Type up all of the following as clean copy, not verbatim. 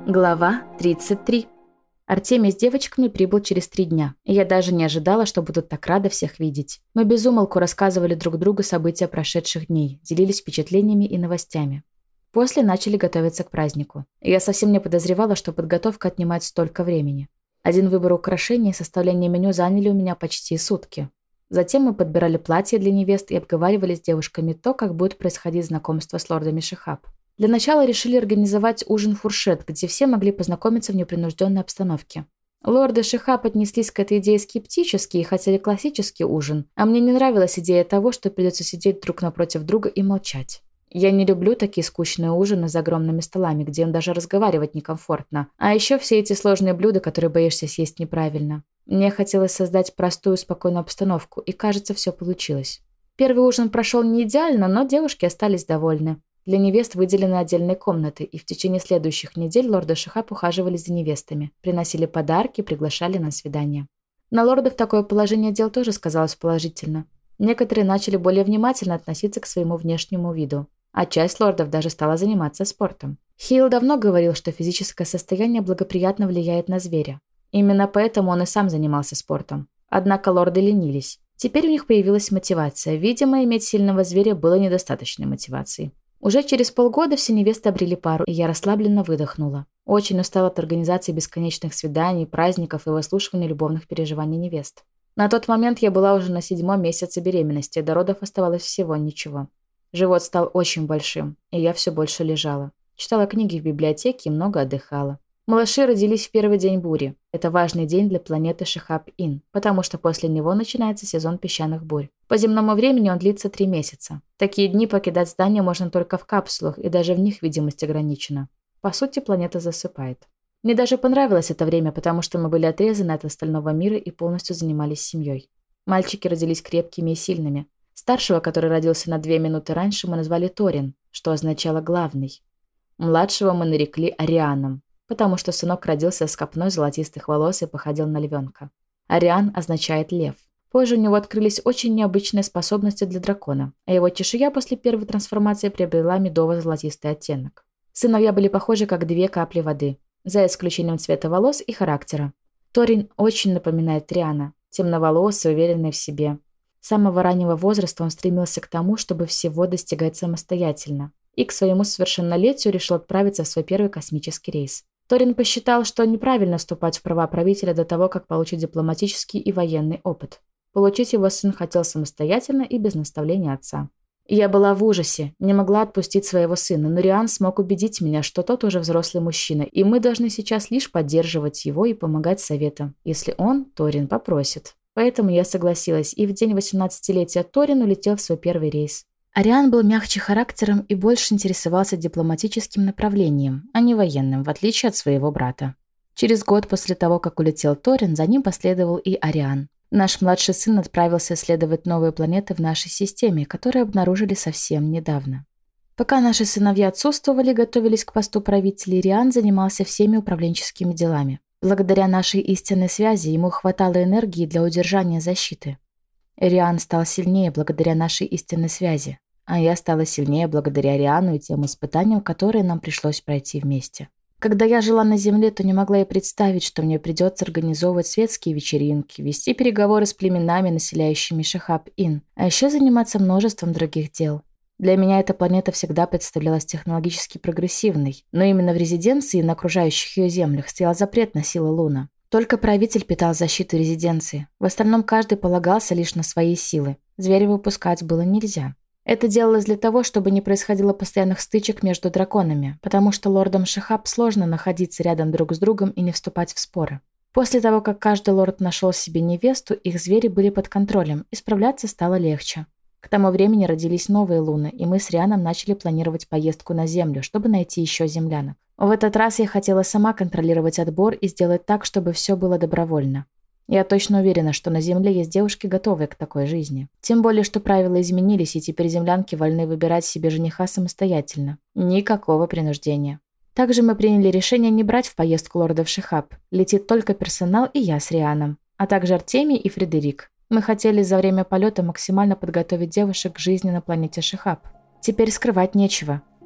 Глава 33. Артемий с девочками прибыл через 3 дня, и я даже не ожидала, что будут так рады всех видеть. Мы без умолку рассказывали друг другу события прошедших дней, делились впечатлениями и новостями. После начали готовиться к празднику. И я совсем не подозревала, что подготовка отнимает столько времени. Один выбор украшений и составление меню заняли у меня почти сутки. Затем мы подбирали платья для невест и обговаривали с девушками то, как будет происходить знакомство с лордами Шихаб. Для начала решили организовать ужин-фуршет, где все могли познакомиться в непринужденной обстановке. Лорды Шихаб отнеслись к этой идее скептически и хотели классический ужин, а мне не нравилась идея того, что придется сидеть друг напротив друга и молчать. Я не люблю такие скучные ужины за огромными столами, где им даже разговаривать некомфортно. А еще все эти сложные блюда, которые боишься съесть неправильно. Мне хотелось создать простую, спокойную обстановку, и, кажется, все получилось. Первый ужин прошел не идеально, но девушки остались довольны. Для невест выделены отдельные комнаты, и в течение следующих недель лорды Шихаб ухаживали за невестами, приносили подарки, приглашали на свидания. На лордов такое положение дел тоже сказалось положительно. Некоторые начали более внимательно относиться к своему внешнему виду, а часть лордов даже стала заниматься спортом. Хейл давно говорил, что физическое состояние благоприятно влияет на зверя. Именно поэтому он и сам занимался спортом. Однако лорды ленились. Теперь у них появилась мотивация. Видимо, иметь сильного зверя было недостаточной мотивацией. Уже через полгода все невесты обрели пару, и я расслабленно выдохнула. Очень устала от организации бесконечных свиданий, праздников и выслушивания любовных переживаний невест. На тот момент я была уже на 7-м месяце беременности, до родов оставалось всего ничего. Живот стал очень большим, и я все больше лежала. Читала книги в библиотеке и много отдыхала. Малыши родились в первый день бури. Это важный день для планеты Шихаб-Ин, потому что после него начинается сезон песчаных бурь. По земному времени он длится 3 месяца. В такие дни покидать здание можно только в капсулах, и даже в них видимость ограничена. По сути, планета засыпает. Мне даже понравилось это время, потому что мы были отрезаны от остального мира и полностью занимались семьей. Мальчики родились крепкими и сильными. Старшего, который родился на 2 минуты раньше, мы назвали Торин, что означало «главный». Младшего мы нарекли Арианом, потому что сынок родился с копной золотистых волос и походил на львенка. Ариан означает «лев». Позже у него открылись очень необычные способности для дракона, а его чешуя после первой трансформации приобрела медово-золотистый оттенок. Сыновья были похожи как 2 капли воды, за исключением цвета волос и характера. Торин очень напоминает Триана, темноволосый, уверенный в себе. С самого раннего возраста он стремился к тому, чтобы всего достигать самостоятельно, и к своему совершеннолетию решил отправиться в свой первый космический рейс. Торин посчитал, что неправильно вступать в права правителя до того, как получить дипломатический и военный опыт. Получить его сын хотел самостоятельно и без наставления отца. Я была в ужасе, не могла отпустить своего сына, но Риан смог убедить меня, что тот уже взрослый мужчина, и мы должны сейчас лишь поддерживать его и помогать советам, если он, Торин, попросит. Поэтому я согласилась, и в день 18-летия Торин улетел в свой первый рейс. Ариан был мягче характером и больше интересовался дипломатическим направлением, а не военным, в отличие от своего брата. Через год после того, как улетел Торин, за ним последовал и Ариан. Наш младший сын отправился исследовать новые планеты в нашей системе, которые обнаружили совсем недавно. Пока наши сыновья отсутствовали и готовились к посту правителя, Ариан занимался всеми управленческими делами. Благодаря нашей истинной связи ему хватало энергии для удержания защиты. Ариан стал сильнее благодаря нашей истинной связи, а я стала сильнее благодаря Ариану и тем испытаниям, которые нам пришлось пройти вместе. Когда я жила на Земле, то не могла и представить, что мне придется организовывать светские вечеринки, вести переговоры с племенами, населяющими Шихаб-Ин, а еще заниматься множеством других дел. Для меня эта планета всегда представлялась технологически прогрессивной, но именно в резиденции и на окружающих ее землях стоял запрет на силы Луна. Только правитель питал защиту резиденции. В остальном каждый полагался лишь на свои силы. Зверя выпускать было нельзя. Это делалось для того, чтобы не происходило постоянных стычек между драконами, потому что лордам Шихаб сложно находиться рядом друг с другом и не вступать в споры. После того, как каждый лорд нашел себе невесту, их звери были под контролем, и справляться стало легче. К тому времени родились новые луны, и мы с Рианом начали планировать поездку на Землю, чтобы найти еще землянок. В этот раз я хотела сама контролировать отбор и сделать так, чтобы все было добровольно. Я точно уверена, что на Земле есть девушки, готовые к такой жизни. Тем более, что правила изменились, и теперь землянки вольны выбирать себе жениха самостоятельно. Никакого принуждения. Также мы приняли решение не брать в поездку лордов Шихаб. Летит только персонал и я с Рианом, а также Артемий и Фредерик. Мы хотели за время полета максимально подготовить девушек к жизни на планете Шихаб. Теперь скрывать нечего.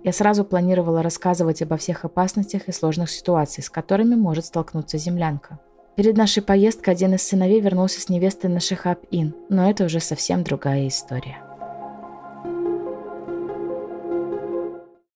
Я сразу планировала рассказывать обо всех опасностях и сложных ситуациях, с которыми может столкнуться землянка. Перед нашей поездкой один из сыновей вернулся с невестой на Шихаб-Ин, но это уже совсем другая история.